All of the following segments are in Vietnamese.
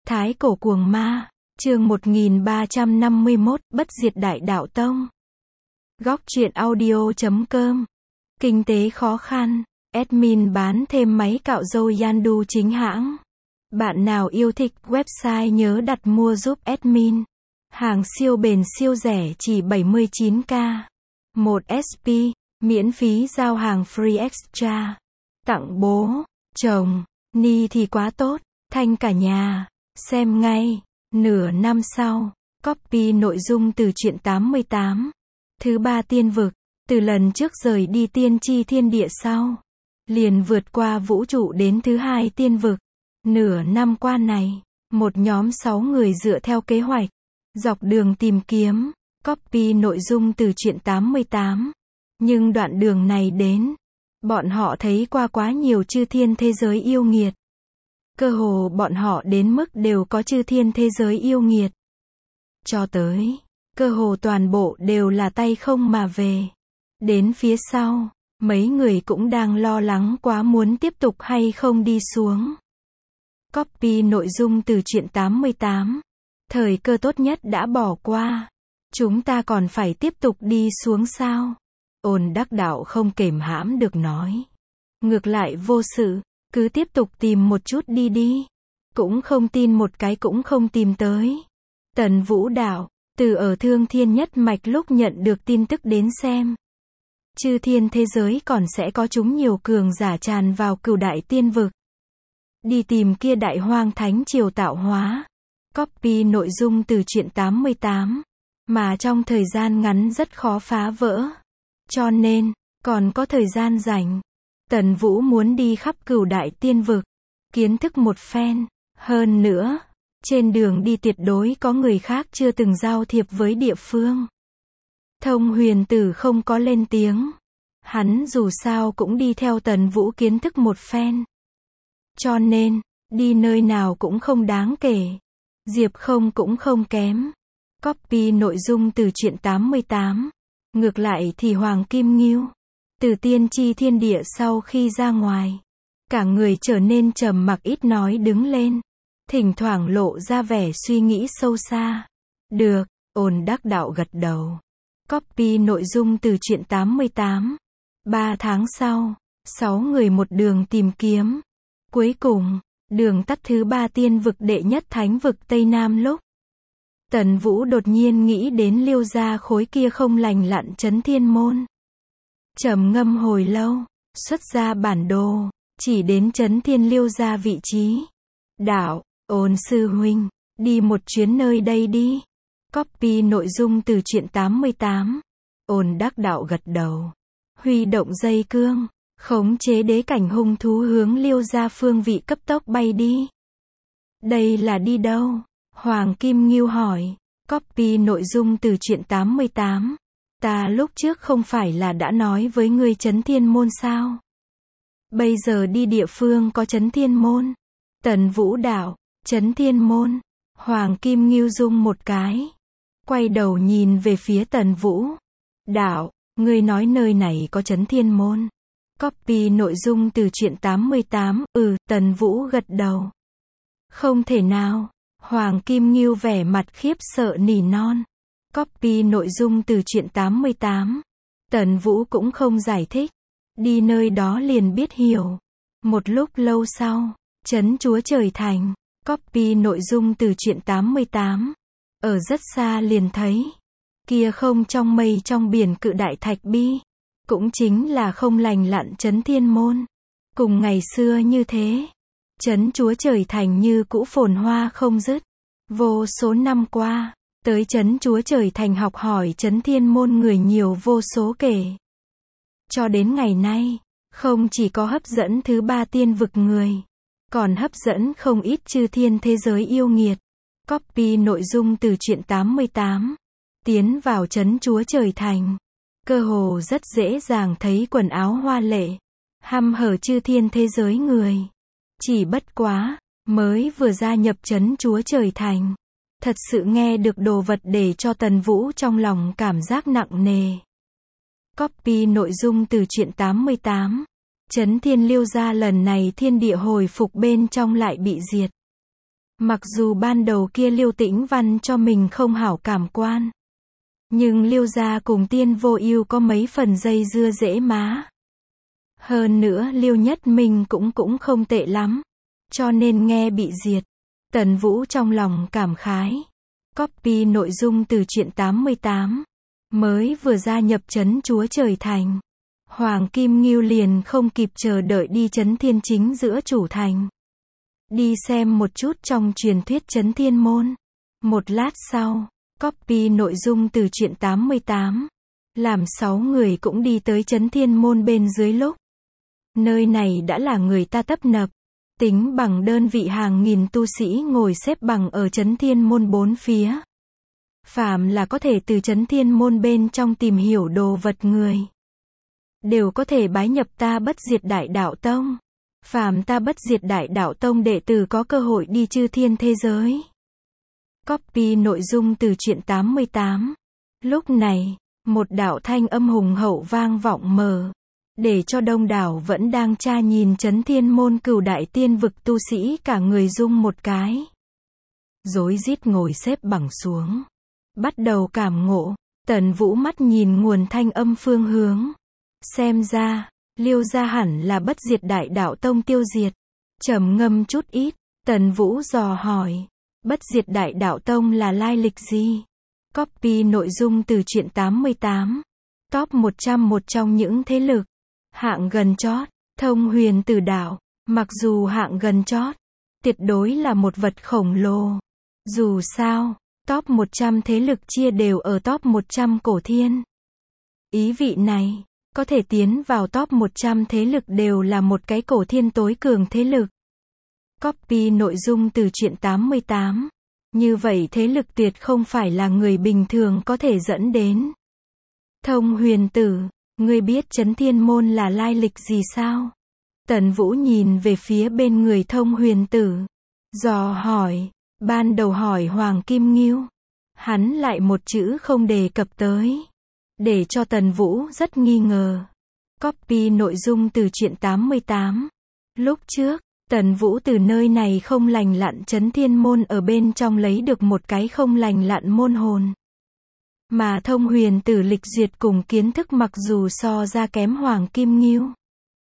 Thái cổ cuồng ma, chương 1351, bất diệt đại đạo tông. Góc truyện audio.com. Kinh tế khó khăn, admin bán thêm máy cạo râu Yandu chính hãng. Bạn nào yêu thích website nhớ đặt mua giúp admin. Hàng siêu bền siêu rẻ chỉ 79k. 1 SP, miễn phí giao hàng free extra. Tặng bố, chồng, ni thì quá tốt, thanh cả nhà. Xem ngay. Nửa năm sau, copy nội dung từ truyện 88. Thứ ba tiên vực, từ lần trước rời đi tiên tri thiên địa sau, liền vượt qua vũ trụ đến thứ hai tiên vực. Nửa năm qua này, một nhóm 6 người dựa theo kế hoạch, dọc đường tìm kiếm, copy nội dung từ truyện 88. Nhưng đoạn đường này đến, bọn họ thấy qua quá nhiều chư thiên thế giới yêu nghiệt. Cơ hồ bọn họ đến mức đều có chư thiên thế giới yêu nghiệt. Cho tới, cơ hồ toàn bộ đều là tay không mà về. Đến phía sau, mấy người cũng đang lo lắng quá muốn tiếp tục hay không đi xuống. Copy nội dung từ truyện 88. Thời cơ tốt nhất đã bỏ qua. Chúng ta còn phải tiếp tục đi xuống sao? Ôn đắc đạo không kềm hãm được nói. Ngược lại vô sự. Cứ tiếp tục tìm một chút đi. Cũng không tin một cái cũng không tìm tới. Tần Vũ đạo, từ ở Thương Thiên Nhất Mạch lúc nhận được tin tức đến xem. Chư thiên thế giới còn sẽ có chúng nhiều cường giả tràn vào Cửu Đại Tiên Vực. Đi tìm kia Đại Hoang Thánh Triều tạo hóa. Copy nội dung từ truyện 88. Mà trong thời gian ngắn rất khó phá vỡ. Cho nên, còn có thời gian rảnh. Tần Vũ muốn đi khắp Cửu Đại Tiên Vực, kiến thức một phen. Hơn nữa, trên đường đi tuyệt đối có người khác chưa từng giao thiệp với địa phương. Thông Huyền Tử không có lên tiếng. Hắn dù sao cũng đi theo Tần Vũ kiến thức một phen. Cho nên, đi nơi nào cũng không đáng kể. Diệp Không cũng không kém. Copy nội dung từ truyện 88. Ngược lại thì Hoàng Kim Ngưu, từ tiên tri thiên địa sau khi ra ngoài, cả người trở nên trầm mặc ít nói đứng lên, thỉnh thoảng lộ ra vẻ suy nghĩ sâu xa. Được, Ôn đắc đạo gật đầu. Copy nội dung từ truyện 88. 3 tháng sau, 6 người một đường tìm kiếm. Cuối cùng, đường tắt thứ ba tiên vực đệ nhất thánh vực Tây Nam lúc. Tần Vũ đột nhiên nghĩ đến Liêu gia khối kia không lành lặn Chấn Thiên Môn. Trầm ngâm hồi lâu, xuất ra bản đồ, chỉ đến Chấn Thiên Liêu gia vị trí. Đạo, Ôn sư huynh, đi một chuyến nơi đây đi. Copy nội dung từ truyện 88. Ôn đắc đạo gật đầu. Huy động dây cương, khống chế đế cảnh hung thú hướng Liêu gia phương vị cấp tốc bay đi. Đây là đi đâu? Hoàng Kim Ngưu hỏi. Copy nội dung từ truyện 88. Ta lúc trước không phải là đã nói với ngươi Chấn Thiên Môn sao? Bây giờ đi địa phương có Chấn Thiên Môn. Tần Vũ đạo, Chấn Thiên Môn. Hoàng Kim Ngưu rung một cái. Quay đầu nhìn về phía Tần Vũ. Đạo, ngươi nói nơi này có Chấn Thiên Môn. Copy nội dung từ truyện 88. Tần Vũ gật đầu. Không thể nào. Hoàng Kim Ngưu vẻ mặt khiếp sợ nỉ non. Copy nội dung từ truyện 88. Tần Vũ cũng không giải thích. Đi nơi đó liền biết hiểu. Một lúc lâu sau, Trấn Chúa Trời Thành. Copy nội dung từ truyện 88. Ở rất xa liền thấy. Kia không trong mây trong biển Cự Đại Thạch Bi. Cũng chính là không lành lặn Chấn Thiên Môn. Cùng ngày xưa như thế. Trấn Chúa Trời Thành như cũ phồn hoa không dứt. Vô số năm qua, tới Trấn Chúa Trời Thành học hỏi Chấn Thiên Môn người nhiều vô số kể. Cho đến ngày nay, không chỉ có hấp dẫn thứ ba tiên vực người, còn hấp dẫn không ít chư thiên thế giới yêu nghiệt. Copy nội dung từ truyện 88. Tiến vào Trấn Chúa Trời Thành, cơ hồ rất dễ dàng thấy quần áo hoa lệ, hăm hở chư thiên thế giới người. Chỉ bất quá, mới vừa gia nhập Trấn Chúa Trời Thành, thật sự nghe được đồ vật để cho Tần Vũ trong lòng cảm giác nặng nề. Copy nội dung từ truyện 88. Chấn Thiên Liêu gia lần này thiên địa hồi phục bên trong lại bị diệt. Mặc dù ban đầu kia Liêu Tĩnh Văn cho mình không hảo cảm quan, nhưng Liêu gia cùng Tiên Vô Ưu có mấy phần dây dưa dễ má. Hơn nữa Liêu Nhất Minh cũng không tệ lắm, cho nên nghe bị diệt. Tần Vũ trong lòng cảm khái. Copy nội dung từ truyện 88. Mới vừa gia nhập trấn Chúa Trời Thành, Hoàng Kim Ngưu liền không kịp chờ đợi đi trấn Thiên chính giữa chủ thành. Đi xem một chút trong truyền thuyết trấn Thiên môn. Một lát sau, copy nội dung từ truyện 88. Làm 6 người cũng đi tới trấn Thiên môn bên dưới lúc. Nơi này đã là người ta tấp nập. Tính bằng đơn vị hàng nghìn tu sĩ ngồi xếp bằng ở trấn Thiên môn bốn phía. Phàm là có thể từ trấn Thiên môn bên trong tìm hiểu đồ vật người, đều có thể bái nhập ta Bất Diệt Đại Đạo Tông. Phàm ta Bất Diệt Đại Đạo Tông đệ tử có cơ hội đi chư thiên thế giới. Copy nội dung từ truyện 88. Lúc này, một đạo thanh âm hùng hậu vang vọng mờ, để cho đông đảo vẫn đang tra nhìn trấn Thiên môn Cửu Đại Tiên vực tu sĩ cả người rung một cái. Rối rít ngồi xếp bằng xuống, bắt đầu cảm ngộ. Tần Vũ mắt nhìn nguồn thanh âm phương hướng. Xem ra, Liêu gia hẳn là Bất Diệt Đại Đạo Tông tiêu diệt. Trầm ngâm chút ít, Tần Vũ dò hỏi. Bất Diệt Đại Đạo Tông là lai lịch gì? Copy nội dung từ truyện 88. Top 100 một trong những thế lực. Hạng gần chót, Thông Huyền Tử Đạo. Mặc dù hạng gần chót, tuyệt đối là một vật khổng lồ. Dù sao, top 100 thế lực chia đều ở top 100 cổ thiên. Ý vị này, có thể tiến vào top 100 thế lực đều là một cái cổ thiên tối cường thế lực. Copy nội dung từ truyện 88. Như vậy thế lực tuyệt không phải là người bình thường có thể dẫn đến. Thông Huyền Tử, ngươi biết trấn Thiên môn là lai lịch gì sao? Tần Vũ nhìn về phía bên người Thông Huyền Tử, dò hỏi. Ban đầu hỏi Hoàng Kim Ngưu, hắn lại một chữ không đề cập tới, để cho Tần Vũ rất nghi ngờ. Copy nội dung từ truyện 88. Lúc trước, Tần Vũ từ nơi này không lành lặn trấn Thiên môn ở bên trong lấy được một cái không lành lặn môn hồn. Mà Thông Huyền Tử lịch duyệt cùng kiến thức mặc dù so ra kém Hoàng Kim Ngưu,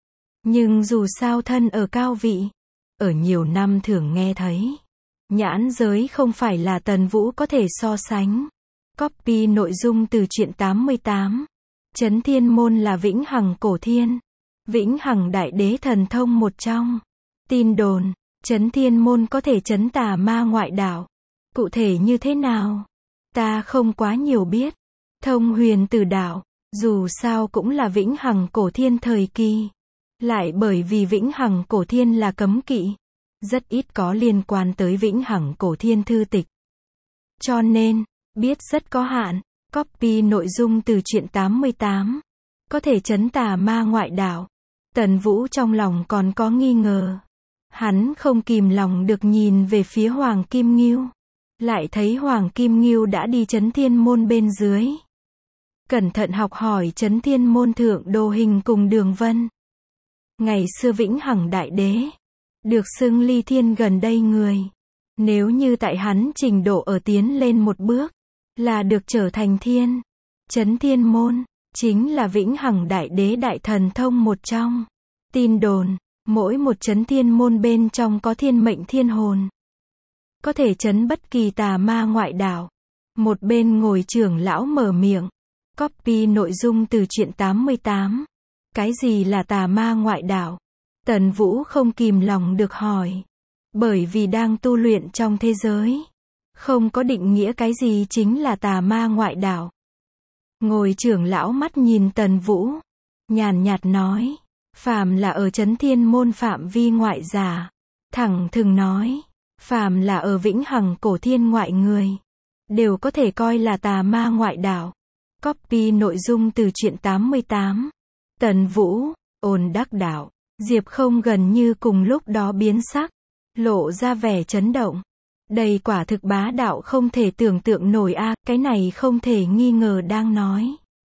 nhưng dù sao thân ở cao vị, ở nhiều năm thường nghe thấy. Nhãn giới không phải là Tần Vũ có thể so sánh. Copy nội dung từ truyện 88. Trấn Thiên môn là vĩnh hằng cổ thiên, vĩnh hằng đại đế thần thông một trong. Tin đồn, Trấn Thiên môn có thể trấn tà ma ngoại đạo. Cụ thể như thế nào? Ta không quá nhiều biết. Thông Huyền Tử Đạo, dù sao cũng là vĩnh hằng cổ thiên thời kỳ. Lại bởi vì vĩnh hằng cổ thiên là cấm kỵ, rất ít có liên quan tới vĩnh hằng cổ thiên thư tịch. Cho nên, biết rất có hạn. Copy nội dung từ truyện 88. Có thể trấn tà ma ngoại đạo. Tần Vũ trong lòng còn có nghi ngờ. Hắn không kìm lòng được nhìn về phía Hoàng Kim Ngưu. Lại thấy Hoàng Kim Ngưu đã đi trấn Thiên môn bên dưới. Cẩn thận học hỏi trấn Thiên môn thượng Đồ Hình cùng Đường Vân. Ngày xưa vĩnh hằng đại đế, được xưng ly thiên gần đây người. Nếu như tại hắn trình độ ở tiến lên một bước, là được trở thành thiên. Trấn Thiên môn, chính là vĩnh hằng đại đế đại thần thông một trong. Tin đồn, mỗi một trấn Thiên môn bên trong có thiên mệnh thiên hồn. Có thể trấn bất kỳ tà ma ngoại đạo. Một bên ngồi trưởng lão mở miệng. Copy nội dung từ truyện 88. Cái gì là tà ma ngoại đạo? Tần Vũ không kìm lòng được hỏi. Bởi vì đang tu luyện trong thế giới, không có định nghĩa cái gì chính là tà ma ngoại đạo. Ngồi trưởng lão mắt nhìn Tần Vũ, nhàn nhạt nói, phàm là ở trấn Thiên môn phạm vi ngoại giả, thẳng thừng nói, phàm là ở vĩnh hằng cổ thiên ngoại người, đều có thể coi là tà ma ngoại đạo. Copy nội dung từ truyện 88. Tần Vũ, ôn đắc đạo. Diệp Không gần như cùng lúc đó biến sắc, lộ ra vẻ chấn động. Đây quả thực bá đạo không thể tưởng tượng nổi a, cái này không thể nghi ngờ đang nói.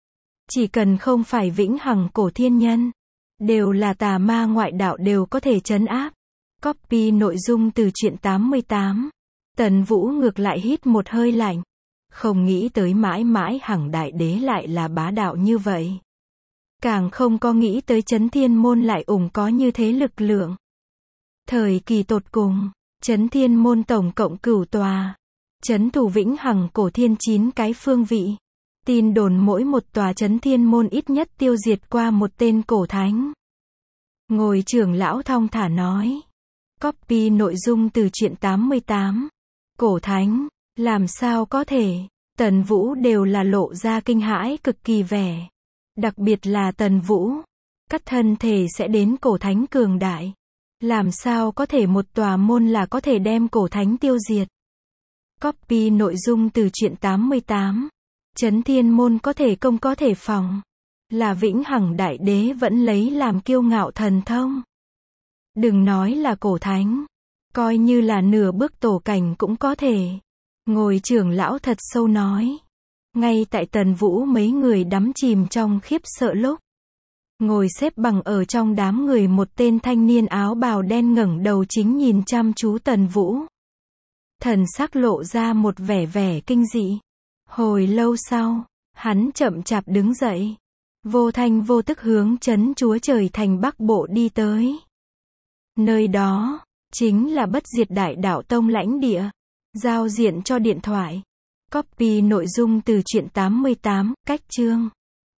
Chỉ cần không phải vĩnh hằng cổ thiên nhân, đều là tà ma ngoại đạo đều có thể trấn áp. Copy nội dung từ truyện 88. Tần Vũ ngược lại hít một hơi lạnh. Không nghĩ tới mãi mãi hằng đại đế lại là bá đạo như vậy. Càng không có nghĩ tới Chấn Thiên Môn lại có như thế lực lượng. Thời kỳ tột cùng, Chấn Thiên Môn tổng cộng 9 tòa. Chấn thủ vĩnh hằng cổ thiên 9 cái phương vị. Tin đồn mỗi một tòa Chấn Thiên Môn ít nhất tiêu diệt qua một tên cổ thánh. Ngồi trưởng lão thong thả nói. Copy nội dung từ truyện 88. Cổ thánh, làm sao có thể? Tần Vũ đều là lộ ra kinh hãi cực kỳ vẻ. Đặc biệt là Tần Vũ. Cắt thân thể sẽ đến cổ thánh cường đại. Làm sao có thể một tòa môn là có thể đem cổ thánh tiêu diệt? Copy nội dung từ truyện 88. Chấn Thiên Môn có thể công có thể phòng. Là vĩnh hằng đại đế vẫn lấy làm kiêu ngạo thần thông. Đừng nói là cổ thánh. Coi như là nửa bước tổ cảnh cũng có thể. Ngồi trưởng lão thật sâu nói. Ngay tại Tần Vũ mấy người đắm chìm trong khiếp sợ lúc. Ngồi xếp bằng ở trong đám người một tên thanh niên áo bào đen ngẩng đầu chính nhìn chăm chú Tần Vũ. Thần sắc lộ ra một vẻ kinh dị. Hồi lâu sau, hắn chậm chạp đứng dậy. Vô thanh vô tức hướng trấn Chúa Trời Thành Bắc Bộ đi tới. Nơi đó, chính là Bất Diệt Đại Đạo Tông lãnh địa. Giao diện cho điện thoại. Copy nội dung từ truyện 88, cách chương.